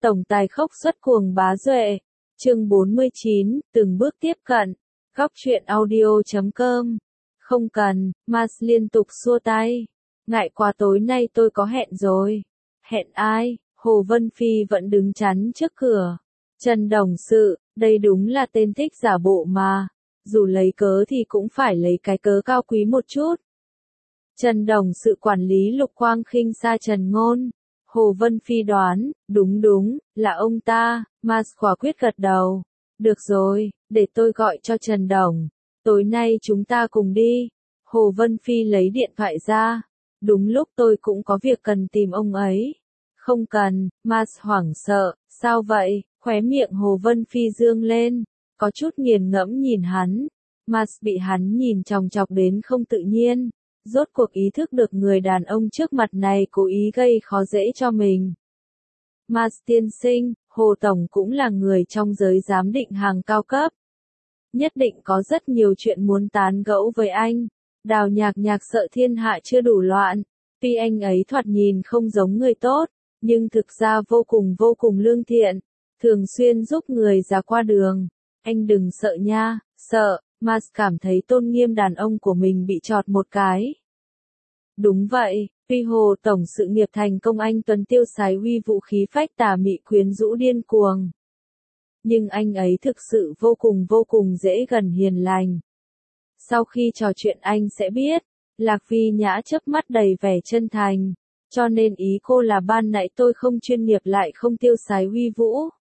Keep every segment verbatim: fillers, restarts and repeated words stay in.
Tổng tài khốc xuất cuồng bá duệ. Chương bốn mươi chín, từng bước tiếp cận. Góc truyện audio chấm com. Không cần, Mars liên tục xua tay. Ngại quá, tối nay tôi có hẹn rồi. Hẹn ai? Hồ Vân Phi vẫn đứng chắn trước cửa. Trần Đồng Sự, đây đúng là tên thích giả bộ mà. Dù lấy cớ thì cũng phải lấy cái cớ cao quý một chút. Trần Đồng Sự quản lý Lục Quang khinh xa Trần Ngôn. Hồ Vân Phi đoán, đúng đúng, là ông ta. Mars quả quyết gật đầu. Được rồi, để tôi gọi cho Trần Đồng. Tối nay chúng ta cùng đi. Hồ Vân Phi lấy điện thoại ra. Đúng lúc tôi cũng có việc cần tìm ông ấy. Không cần, Mars hoảng sợ. Sao vậy? Khóe miệng Hồ Vân Phi dương lên. Có chút nghiền ngẫm nhìn hắn. Mars bị hắn nhìn chòng chọc đến không tự nhiên. Rốt cuộc ý thức được người đàn ông trước mặt này cố ý gây khó dễ cho mình. Mars tiên sinh, Hồ Tổng cũng là người trong giới giám định hàng cao cấp. Nhất định có rất nhiều chuyện muốn tán gẫu với anh. Đào Nhạc Nhạc sợ thiên hạ chưa đủ loạn. Tuy anh ấy thoạt nhìn không giống người tốt, nhưng thực ra vô cùng vô cùng lương thiện. Thường xuyên giúp người già qua đường. Anh đừng sợ nha, sợ. Mars cảm thấy tôn nghiêm đàn ông của mình bị chọt một cái. Đúng vậy, tuy Hồ Tổng sự nghiệp thành công, anh Tuấn tiêu sái uy vũ khí phách tà mị quyến rũ điên cuồng. Nhưng anh ấy thực sự vô cùng vô cùng dễ gần hiền lành. Sau khi trò chuyện anh sẽ biết, Lạc Vi Nhã chớp mắt đầy vẻ chân thành. Cho nên ý cô là ban nãy tôi không chuyên nghiệp lại không tiêu sái uy vũ.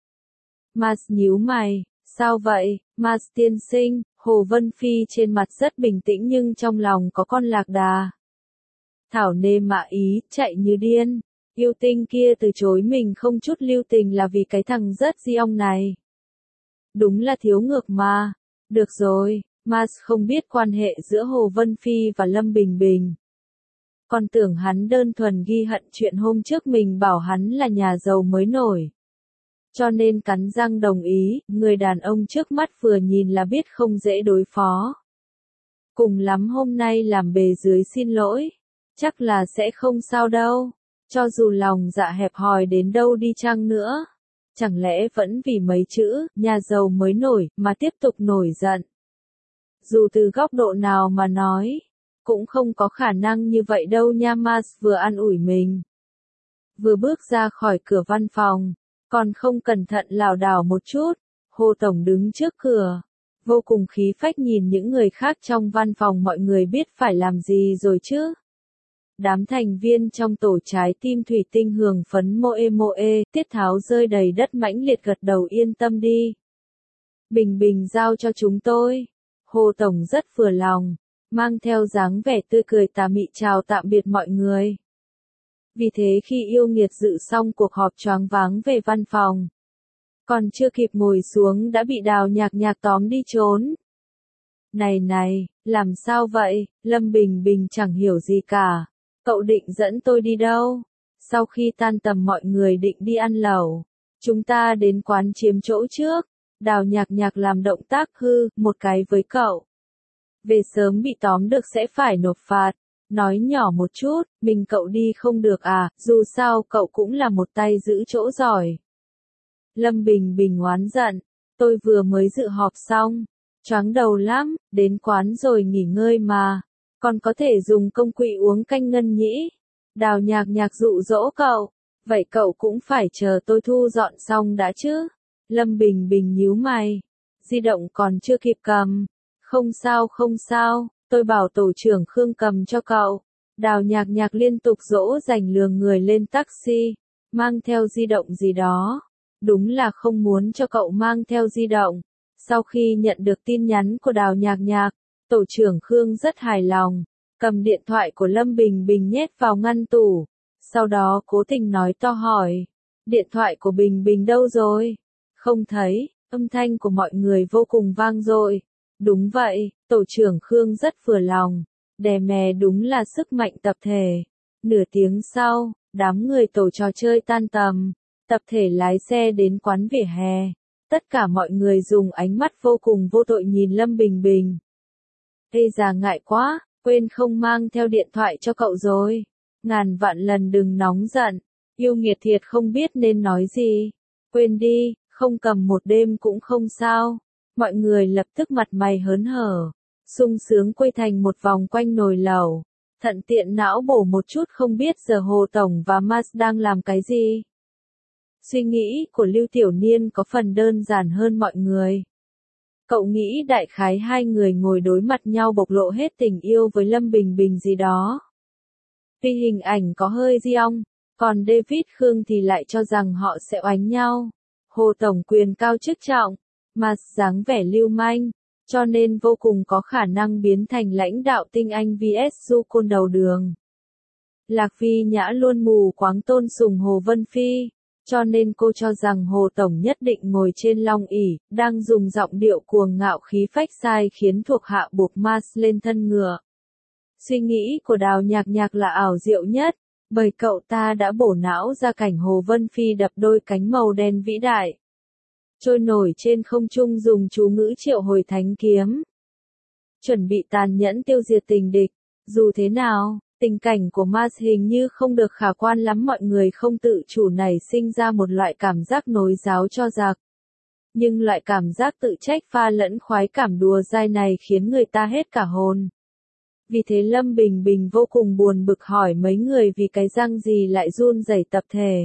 Mars nhíu mày, sao vậy, Mars tiên sinh? Hồ Vân Phi trên mặt rất bình tĩnh nhưng trong lòng có con lạc đà. Thảo nê mạ ý, chạy như điên. Yêu tinh kia từ chối mình không chút lưu tình là vì cái thằng rất di ong này. Đúng là thiếu ngược mà. Được rồi, Mars không biết quan hệ giữa Hồ Vân Phi và Lâm Bình Bình. Còn tưởng hắn đơn thuần ghi hận chuyện hôm trước mình bảo hắn là nhà giàu mới nổi. Cho nên cắn răng đồng ý, người đàn ông trước mắt vừa nhìn là biết không dễ đối phó. Cùng lắm hôm nay làm bề dưới xin lỗi. Chắc là sẽ không sao đâu. Cho dù lòng dạ hẹp hòi đến đâu đi chăng nữa. Chẳng lẽ vẫn vì mấy chữ, nhà giàu mới nổi, mà tiếp tục nổi giận. Dù từ góc độ nào mà nói, cũng không có khả năng như vậy đâu nha. Mars vừa an ủi mình. Vừa bước ra khỏi cửa văn phòng. Còn không cẩn thận lảo đảo một chút, Hồ Tổng đứng trước cửa, vô cùng khí phách nhìn những người khác trong văn phòng. Mọi người biết phải làm gì rồi chứ? Đám thành viên trong tổ trái tim thủy tinh hưởng phấn moe moe, tiết tháo rơi đầy đất mãnh liệt gật đầu yên tâm đi. Bình Bình giao cho chúng tôi. Hồ Tổng rất vừa lòng, mang theo dáng vẻ tươi cười tà mị chào tạm biệt mọi người. Vì thế khi yêu nghiệt dự xong cuộc họp choáng váng về văn phòng. Còn chưa kịp ngồi xuống đã bị Đào Nhạc Nhạc tóm đi trốn. Này này, làm sao vậy? Lâm Bình Bình chẳng hiểu gì cả. Cậu định dẫn tôi đi đâu? Sau khi tan tầm mọi người định đi ăn lẩu. Chúng ta đến quán chiếm chỗ trước. Đào Nhạc Nhạc làm động tác hư một cái với cậu. Về sớm bị tóm được sẽ phải nộp phạt. Nói nhỏ một chút, mình cậu đi không được à, dù sao cậu cũng là một tay giữ chỗ giỏi. Lâm Bình Bình oán giận, tôi vừa mới dự họp xong, choáng đầu lắm, đến quán rồi nghỉ ngơi mà, còn có thể dùng công quỹ uống canh ngân nhĩ. Đào Nhạc Nhạc dụ dỗ cậu, vậy cậu cũng phải chờ tôi thu dọn xong đã chứ. Lâm Bình Bình nhíu mày, di động còn chưa kịp cầm. Không sao không sao. Tôi bảo tổ trưởng Khương cầm cho cậu. Đào Nhạc Nhạc liên tục dỗ dành lường người lên taxi, mang theo di động gì đó. Đúng là không muốn cho cậu mang theo di động. Sau khi nhận được tin nhắn của Đào Nhạc Nhạc, tổ trưởng Khương rất hài lòng, cầm điện thoại của Lâm Bình Bình nhét vào ngăn tủ. Sau đó cố tình nói to hỏi, điện thoại của Bình Bình đâu rồi? Không thấy, âm thanh của mọi người vô cùng vang dội. Đúng vậy, tổ trưởng Khương rất vừa lòng, đè mè đúng là sức mạnh tập thể. Nửa tiếng sau, đám người tổ trò chơi tan tầm, tập thể lái xe đến quán vỉa hè. Tất cả mọi người dùng ánh mắt vô cùng vô tội nhìn Lâm Bình Bình. Ê già ngại quá, quên không mang theo điện thoại cho cậu rồi. Ngàn vạn lần đừng nóng giận, Yêu nghiệt thiệt không biết nên nói gì. Quên đi, không cầm một đêm cũng không sao. Mọi người lập tức mặt mày hớn hở, sung sướng quây thành một vòng quanh nồi lẩu. Thận tiện não bổ một chút không biết giờ Hồ Tổng và Mas đang làm cái gì. Suy nghĩ của Lưu Tiểu Niên có phần đơn giản hơn mọi người. Cậu nghĩ đại khái hai người ngồi đối mặt nhau bộc lộ hết tình yêu với Lâm Bình Bình gì đó. Tuy hình ảnh có hơi diong, còn David Khương thì lại cho rằng họ sẽ oánh nhau. Hồ Tổng quyền cao chức trọng, mà dáng vẻ lưu manh, cho nên vô cùng có khả năng biến thành lãnh đạo tinh anh vs du côn đầu đường. Lạc Phi Nhã luôn mù quáng tôn sùng Hồ Vân Phi, cho nên cô cho rằng Hồ Tổng nhất định ngồi trên long ỷ, đang dùng giọng điệu cuồng ngạo khí phách sai khiến thuộc hạ buộc Mas lên thân ngựa. Suy nghĩ của Đào Nhạc Nhạc là ảo diệu nhất, bởi cậu ta đã bổ não ra cảnh Hồ Vân Phi đập đôi cánh màu đen vĩ đại, trôi nổi trên không trung dùng chú ngữ triệu hồi thánh kiếm, chuẩn bị tàn nhẫn tiêu diệt tình địch. Dù thế nào, tình cảnh của Mas hình như không được khả quan lắm, mọi người không tự chủ nảy sinh ra một loại cảm giác nối giáo cho giặc. Nhưng loại cảm giác tự trách pha lẫn khoái cảm đùa dai này khiến người ta hết cả hồn. Vì thế Lâm Bình Bình vô cùng buồn bực hỏi mấy người vì cái răng gì lại run rẩy tập thể.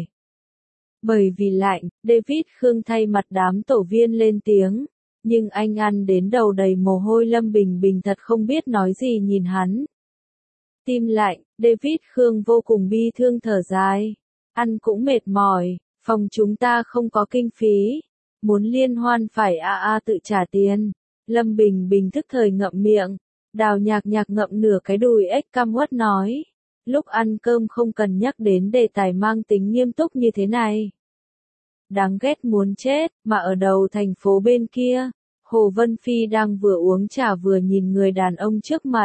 Bởi vì lạnh, David Khương thay mặt đám tổ viên lên tiếng, nhưng anh ăn đến đầu đầy mồ hôi. Lâm Bình Bình thật không biết nói gì nhìn hắn. Tim lạnh, David Khương vô cùng bi thương thở dài. Ăn cũng mệt mỏi, phòng chúng ta không có kinh phí. Muốn liên hoan phải a a tự trả tiền. Lâm Bình Bình thức thời ngậm miệng. Đào Nhạc Nhạc ngậm nửa cái đùi ếch cam uất nói. Lúc ăn cơm không cần nhắc đến đề tài mang tính nghiêm túc như thế này. Đáng ghét muốn chết, mà ở đầu thành phố bên kia, Hồ Vân Phi đang vừa uống trà vừa nhìn người đàn ông trước mặt.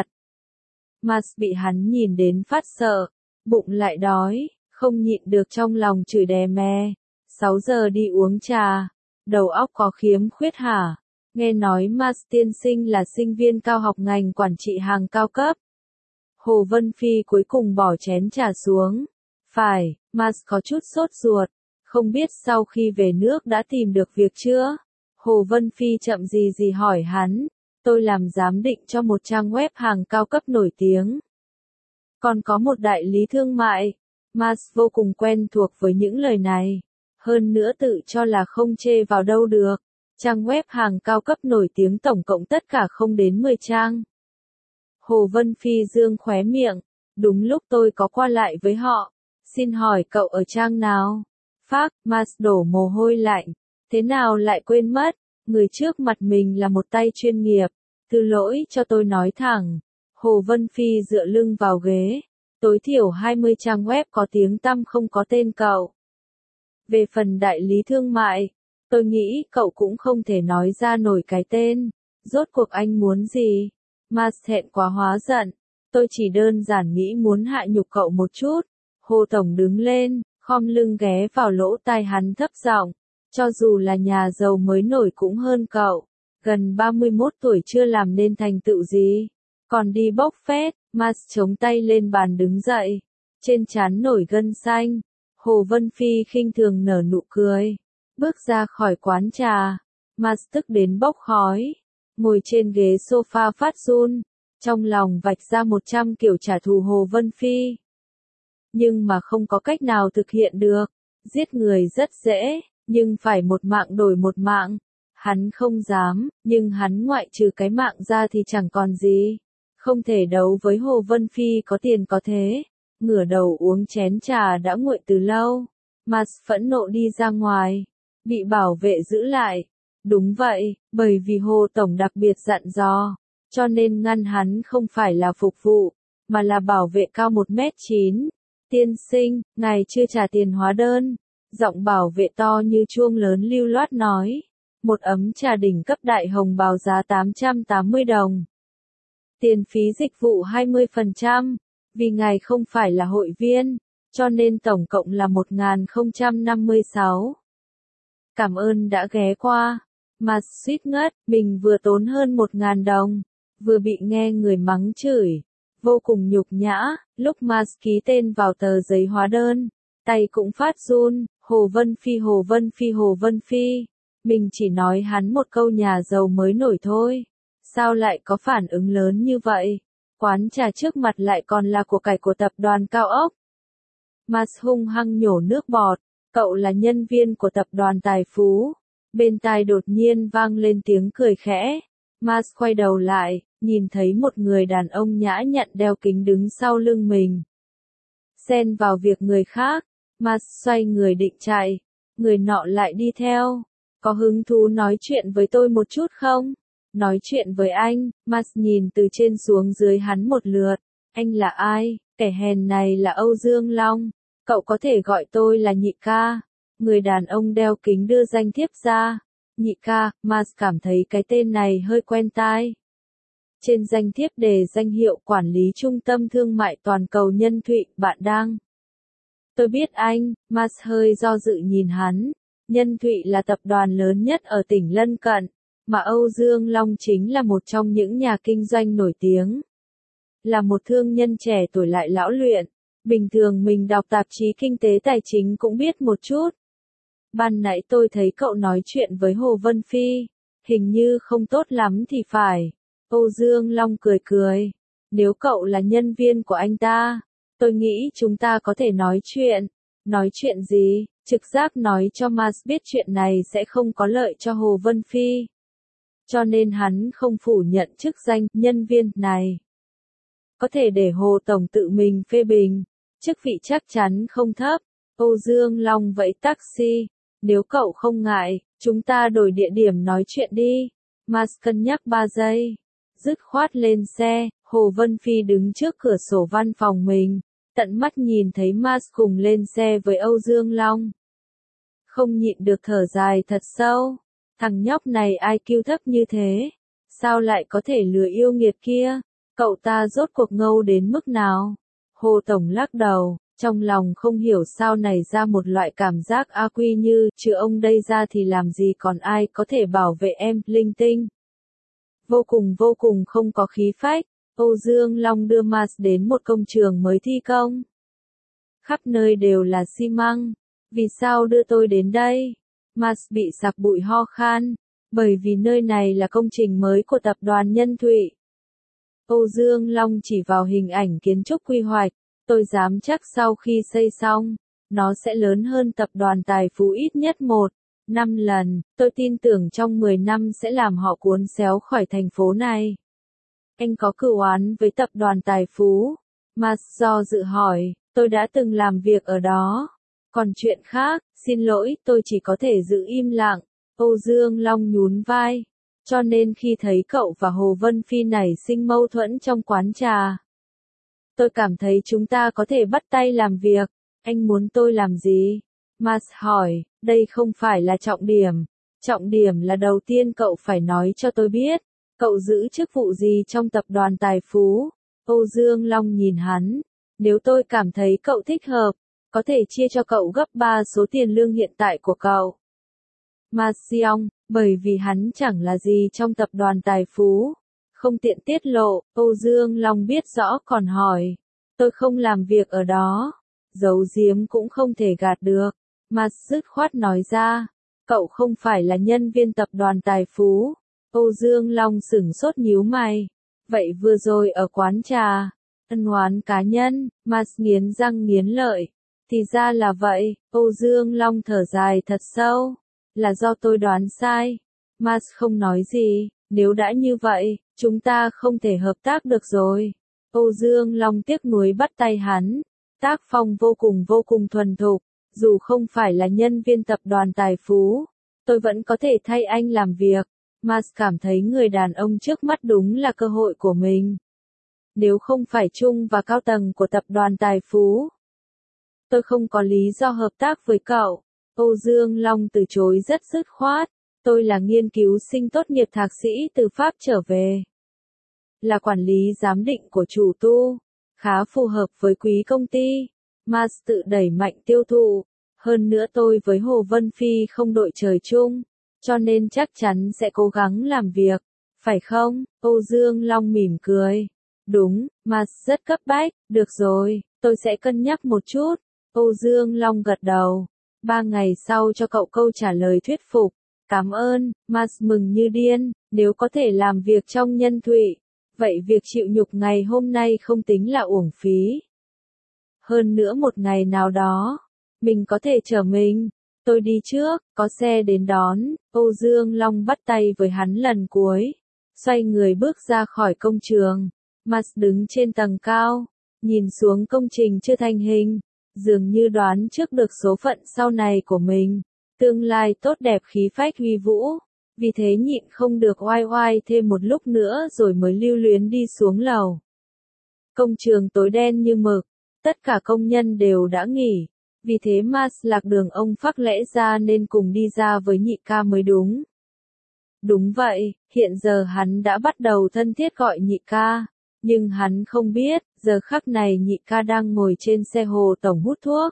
Mas bị hắn nhìn đến phát sợ, bụng lại đói, không nhịn được trong lòng chửi đè mè. Sáu giờ đi uống trà, đầu óc có khiếm khuyết hả? Nghe nói Mas tiên sinh là sinh viên cao học ngành quản trị hàng cao cấp. Hồ Vân Phi cuối cùng bỏ chén trà xuống. Phải, Mas có chút sốt ruột, không biết sau khi về nước đã tìm được việc chưa? Hồ Vân Phi chậm gì gì hỏi hắn. Tôi làm giám định cho một trang web hàng cao cấp nổi tiếng. Còn có một đại lý thương mại. Mas vô cùng quen thuộc với những lời này. Hơn nữa tự cho là không chê vào đâu được. Trang web hàng cao cấp nổi tiếng tổng cộng tất cả không đến mười trang. Hồ Vân Phi dương khóe miệng. Đúng lúc tôi có qua lại với họ. Xin hỏi cậu ở trang nào? Phác, Mas đổ mồ hôi lạnh. Thế nào lại quên mất? Người trước mặt mình là một tay chuyên nghiệp. Thứ lỗi cho tôi nói thẳng. Hồ Vân Phi dựa lưng vào ghế. Tối thiểu hai mươi trang web có tiếng tăm không có tên cậu. Về phần đại lý thương mại, tôi nghĩ cậu cũng không thể nói ra nổi cái tên. Rốt cuộc anh muốn gì? Mas thẹn quá hóa giận. Tôi chỉ đơn giản nghĩ muốn hạ nhục cậu một chút. Hồ Tổng đứng lên, khom lưng ghé vào lỗ tai hắn thấp giọng. Cho dù là nhà giàu mới nổi cũng hơn cậu. Gần ba mươi mốt tuổi chưa làm nên thành tựu gì. Còn đi bốc phét. Mas chống tay lên bàn đứng dậy. Trên trán nổi gân xanh. Hồ Vân Phi khinh thường nở nụ cười. Bước ra khỏi quán trà. Mas tức đến bốc khói. Ngồi trên ghế sofa phát run. Trong lòng vạch ra một trăm kiểu trả thù Hồ Vân Phi. Nhưng mà không có cách nào thực hiện được. Giết người rất dễ, nhưng phải một mạng đổi một mạng. Hắn không dám, nhưng hắn ngoại trừ cái mạng ra thì chẳng còn gì. Không thể đấu với Hồ Vân Phi có tiền có thế. Ngửa đầu uống chén trà đã nguội từ lâu. Mas phẫn nộ đi ra ngoài. Bị bảo vệ giữ lại. Đúng vậy, bởi vì Hồ Tổng đặc biệt dặn dò. Cho nên ngăn hắn không phải là phục vụ, mà là bảo vệ cao một mét chín. Tiên sinh, ngài chưa trả tiền hóa đơn. Giọng bảo vệ to như chuông lớn lưu loát nói. Một ấm trà đỉnh cấp đại hồng bào giá tám trăm tám mươi đồng. Tiền phí dịch vụ hai mươi phần trăm. Vì ngài không phải là hội viên, cho nên tổng cộng là một nghìn không trăm năm mươi sáu. Cảm ơn đã ghé qua. Mà suýt ngất, mình vừa tốn hơn một nghìn đồng. Vừa bị nghe người mắng chửi. Vô cùng nhục nhã, lúc Mas ký tên vào tờ giấy hóa đơn. tay cũng phát run, Hồ Vân Phi Hồ Vân Phi Hồ Vân Phi, mình chỉ nói hắn một câu nhà giàu mới nổi thôi, sao lại có phản ứng lớn như vậy, quán trà trước mặt lại còn là của cải của tập đoàn cao ốc. Mars hung hăng nhổ nước bọt, cậu là nhân viên của tập đoàn tài phú, bên tai đột nhiên vang lên tiếng cười khẽ, Mars quay đầu lại, nhìn thấy một người đàn ông nhã nhặn đeo kính đứng sau lưng mình. Xen vào việc người khác, Mars xoay người định chạy, người nọ lại đi theo. Có hứng thú nói chuyện với tôi một chút không? Nói chuyện với anh, Mars nhìn từ trên xuống dưới hắn một lượt. Anh là ai? Kẻ hèn này là Âu Dương Long. Cậu có thể gọi tôi là nhị ca. Người đàn ông đeo kính đưa danh thiếp ra. Nhị ca, Mars cảm thấy cái tên này hơi quen tai. Trên danh thiếp đề danh hiệu quản lý trung tâm thương mại toàn cầu Nhân Thụy, bạn đang. Tôi biết anh, Mars hơi do dự nhìn hắn. Nhân Thụy là tập đoàn lớn nhất ở tỉnh lân cận, mà Âu Dương Long chính là một trong những nhà kinh doanh nổi tiếng. Là một thương nhân trẻ tuổi lại lão luyện, bình thường mình đọc tạp chí kinh tế tài chính cũng biết một chút. Ban nãy tôi thấy cậu nói chuyện với Hồ Vân Phi, hình như không tốt lắm thì phải. Âu Dương Long cười cười, nếu cậu là nhân viên của anh ta, tôi nghĩ chúng ta có thể nói chuyện. Nói chuyện gì? Trực giác nói cho Mars biết chuyện này sẽ không có lợi cho Hồ Vân Phi. Cho nên hắn không phủ nhận chức danh nhân viên này. Có thể để Hồ Tổng tự mình phê bình, chức vị chắc chắn không thấp. Âu Dương Long vẫy taxi, nếu cậu không ngại, chúng ta đổi địa điểm nói chuyện đi. Mars cân nhắc ba giây, dứt khoát lên xe, Hồ Vân Phi đứng trước cửa sổ văn phòng mình. Tận mắt nhìn thấy Mars cùng lên xe với Âu Dương Long. Không nhịn được thở dài thật sâu. Thằng nhóc này i kiu thấp như thế. Sao lại có thể lừa yêu nghiệt kia? Cậu ta rốt cuộc ngâu đến mức nào? Hồ Tổng lắc đầu, trong lòng không hiểu sao nảy ra một loại cảm giác a quy như, trừ ông đây ra thì làm gì còn ai có thể bảo vệ em, linh tinh. Vô cùng vô cùng không có khí phách. Âu Dương Long đưa Mars đến một công trường mới thi công. Khắp nơi đều là xi măng. Vì sao đưa tôi đến đây? Mars bị sặc bụi ho khan. Bởi vì nơi này là công trình mới của tập đoàn Nhân Thụy. Âu Dương Long chỉ vào hình ảnh kiến trúc quy hoạch. Tôi dám chắc sau khi xây xong, nó sẽ lớn hơn tập đoàn tài phú ít nhất một, năm lần. Tôi tin tưởng trong mười năm sẽ làm họ cuốn xéo khỏi thành phố này. Anh có cửu oán với tập đoàn tài phú? Mars do dự hỏi, tôi đã từng làm việc ở đó. Còn chuyện khác, xin lỗi, tôi chỉ có thể giữ im lặng. Âu Dương Long nhún vai. Cho nên khi thấy cậu và Hồ Vân Phi nảy sinh mâu thuẫn trong quán trà, tôi cảm thấy chúng ta có thể bắt tay làm việc. Anh muốn tôi làm gì? Mars hỏi, đây không phải là trọng điểm. Trọng điểm là đầu tiên cậu phải nói cho tôi biết. Cậu giữ chức vụ gì trong tập đoàn tài phú? Âu Dương Long nhìn hắn. Nếu tôi cảm thấy cậu thích hợp, có thể chia cho cậu gấp ba số tiền lương hiện tại của cậu. Mars Xiong, bởi vì hắn chẳng là gì trong tập đoàn tài phú. Không tiện tiết lộ, Âu Dương Long biết rõ còn hỏi. Tôi không làm việc ở đó. Giấu giếm cũng không thể gạt được. Mars dứt khoát nói ra. Cậu không phải là nhân viên tập đoàn tài phú. Âu Dương Long sửng sốt nhíu mày. Vậy vừa rồi ở quán trà, ân oán cá nhân, Mars nghiến răng nghiến lợi. Thì ra là vậy, Âu Dương Long thở dài thật sâu. Là do tôi đoán sai. Mars không nói gì, nếu đã như vậy, chúng ta không thể hợp tác được rồi. Âu Dương Long tiếc nuối bắt tay hắn. Tác phong vô cùng vô cùng thuần thục, dù không phải là nhân viên tập đoàn tài phú, tôi vẫn có thể thay anh làm việc. Mars cảm thấy người đàn ông trước mắt đúng là cơ hội của mình. Nếu không phải Trung và cao tầng của tập đoàn tài phú, tôi không có lý do hợp tác với cậu. Âu Dương Long từ chối rất dứt khoát. Tôi là nghiên cứu sinh tốt nghiệp thạc sĩ từ Pháp trở về. Là quản lý giám định của chủ tu. Khá phù hợp với quý công ty. Mars tự đẩy mạnh tiêu thụ. Hơn nữa tôi với Hồ Vân Phi không đội trời chung. Cho nên chắc chắn sẽ cố gắng làm việc. Phải không? Âu Dương Long mỉm cười. Đúng, Mars rất cấp bách. Được rồi, tôi sẽ cân nhắc một chút. Âu Dương Long gật đầu. Ba ngày sau cho cậu câu trả lời thuyết phục. Cảm ơn, Mars mừng như điên, nếu có thể làm việc trong nhân thụy, vậy việc chịu nhục ngày hôm nay không tính là uổng phí. Hơn nữa một ngày nào đó, mình có thể chở mình. Tôi đi trước, có xe đến đón. Âu Dương Long bắt tay với hắn lần cuối, xoay người bước ra khỏi công trường. Mars đứng trên tầng cao, nhìn xuống công trình chưa thành hình, dường như đoán trước được số phận sau này của mình, tương lai tốt đẹp khí phách huy vũ, vì thế nhịn không được oai oai thêm một lúc nữa rồi mới lưu luyến đi xuống lầu. Công trường tối đen như mực, tất cả công nhân đều đã nghỉ, vì thế Mars lạc đường ông phắc lẽ ra nên cùng đi ra với nhị ca mới đúng. Đúng vậy, hiện giờ hắn đã bắt đầu thân thiết gọi nhị ca. Nhưng hắn không biết, giờ khắc này nhị ca đang ngồi trên xe Hồ Tổng hút thuốc.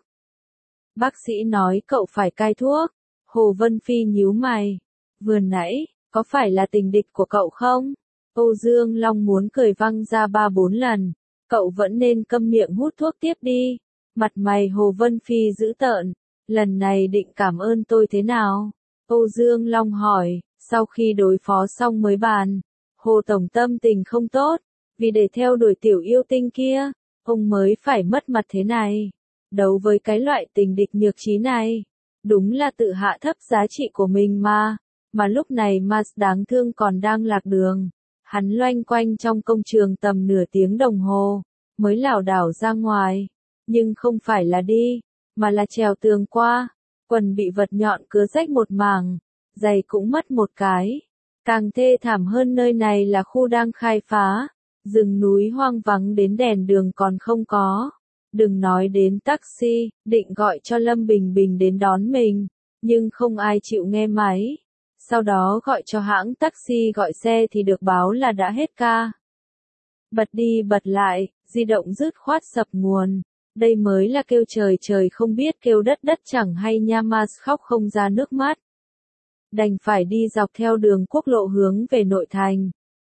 Bác sĩ nói cậu phải cai thuốc. Hồ Vân Phi nhíu mày. Vừa nãy, có phải là tình địch của cậu không? Âu Dương Long muốn cười văng ra ba bốn lần. Cậu vẫn nên câm miệng hút thuốc tiếp đi. Mặt mày Hồ Vân Phi dữ tợn. Lần này định cảm ơn tôi thế nào? Âu Dương Long hỏi, sau khi đối phó xong mới bàn. Hồ Tổng tâm tình không tốt. Vì để theo đuổi tiểu yêu tinh kia, ông mới phải mất mặt thế này. Đấu với cái loại tình địch nhược trí này, đúng là tự hạ thấp giá trị của mình mà. Mà lúc này Mars đáng thương còn đang lạc đường. Hắn loanh quanh trong công trường tầm nửa tiếng đồng hồ, mới lảo đảo ra ngoài. Nhưng không phải là đi, mà là trèo tường qua. Quần bị vật nhọn cứa rách một mảng, giày cũng mất một cái. Càng thê thảm hơn nơi này là khu đang khai phá. Rừng núi hoang vắng đến đèn đường còn không có. Đừng nói đến taxi, định gọi cho Lâm Bình Bình đến đón mình, nhưng không ai chịu nghe máy. Sau đó gọi cho hãng taxi gọi xe thì được báo là đã hết ca. Bật đi bật lại, di động dứt khoát sập nguồn. Đây mới là kêu trời trời không biết kêu đất đất chẳng hay nha. Mars khóc không ra nước mắt. Đành phải đi dọc theo đường quốc lộ hướng về nội thành.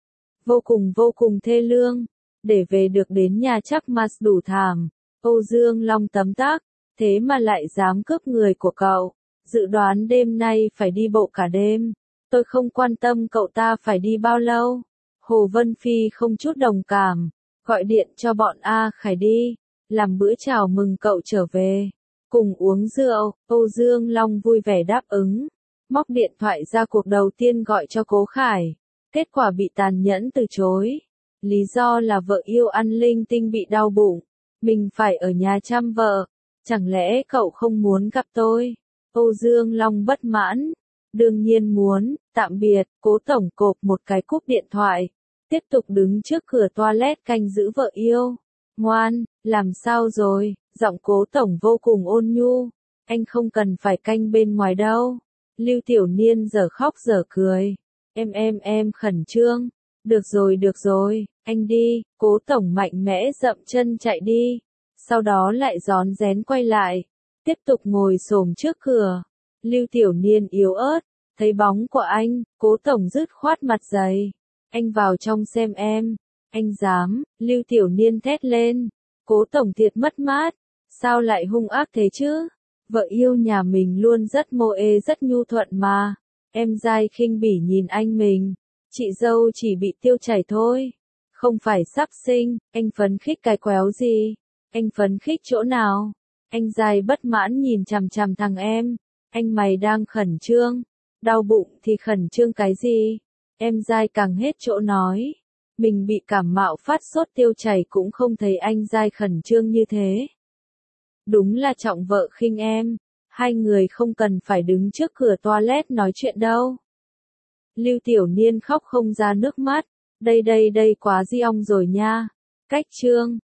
Vô cùng vô cùng thê lương. Để về được đến nhà chắc Mars đủ thảm. Âu Dương Long tấm tắc. Thế mà lại dám cướp người của cậu. Dự đoán đêm nay phải đi bộ cả đêm. Tôi không quan tâm cậu ta phải đi bao lâu. Hồ Vân Phi không chút đồng cảm. Gọi điện cho bọn A Khải đi. Làm bữa chào mừng cậu trở về. Cùng uống rượu. Âu Dương Long vui vẻ đáp ứng. Móc điện thoại ra cuộc đầu tiên gọi cho Cố Khải. Kết quả bị tàn nhẫn từ chối. Lý do là vợ yêu ăn linh tinh bị đau bụng. Mình phải ở nhà chăm vợ. Chẳng lẽ cậu không muốn gặp tôi? Âu Dương Long bất mãn. Đương nhiên muốn. Tạm biệt. Cố Tổng cộp một cái cúp điện thoại. Tiếp tục đứng trước cửa toilet canh giữ vợ yêu. Ngoan, làm sao rồi? Giọng Cố Tổng vô cùng ôn nhu. Anh không cần phải canh bên ngoài đâu. Lưu Tiểu Niên giờ khóc giờ cười. Em em em khẩn trương. Được rồi được rồi, anh đi. Cố Tổng mạnh mẽ dậm chân chạy đi. Sau đó lại rón rén quay lại. Tiếp tục ngồi xổm trước cửa. Lưu Tiểu Niên yếu ớt. Thấy bóng của anh, Cố Tổng dứt khoát mặt dày. Anh vào trong xem em. Anh dám, Lưu Tiểu Niên thét lên. Cố Tổng thiệt mất mát. Sao lại hung ác thế chứ? Vợ yêu nhà mình luôn rất mô ê rất nhu thuận mà. Em dai khinh bỉ nhìn anh mình. Chị dâu chỉ bị tiêu chảy thôi. Không phải sắp sinh, anh phấn khích cái quéo gì? Anh phấn khích chỗ nào? Anh dai bất mãn nhìn chằm chằm thằng em. Anh mày đang khẩn trương. Đau bụng thì khẩn trương cái gì? Em dai càng hết chỗ nói. Mình bị cảm mạo phát sốt tiêu chảy cũng không thấy anh dai khẩn trương như thế. Đúng là trọng vợ khinh em. Hai người không cần phải đứng trước cửa toilet nói chuyện đâu. Lưu Tiểu Niên khóc không ra nước mắt. Đây đây đây quá di ong rồi nha. Cách chương.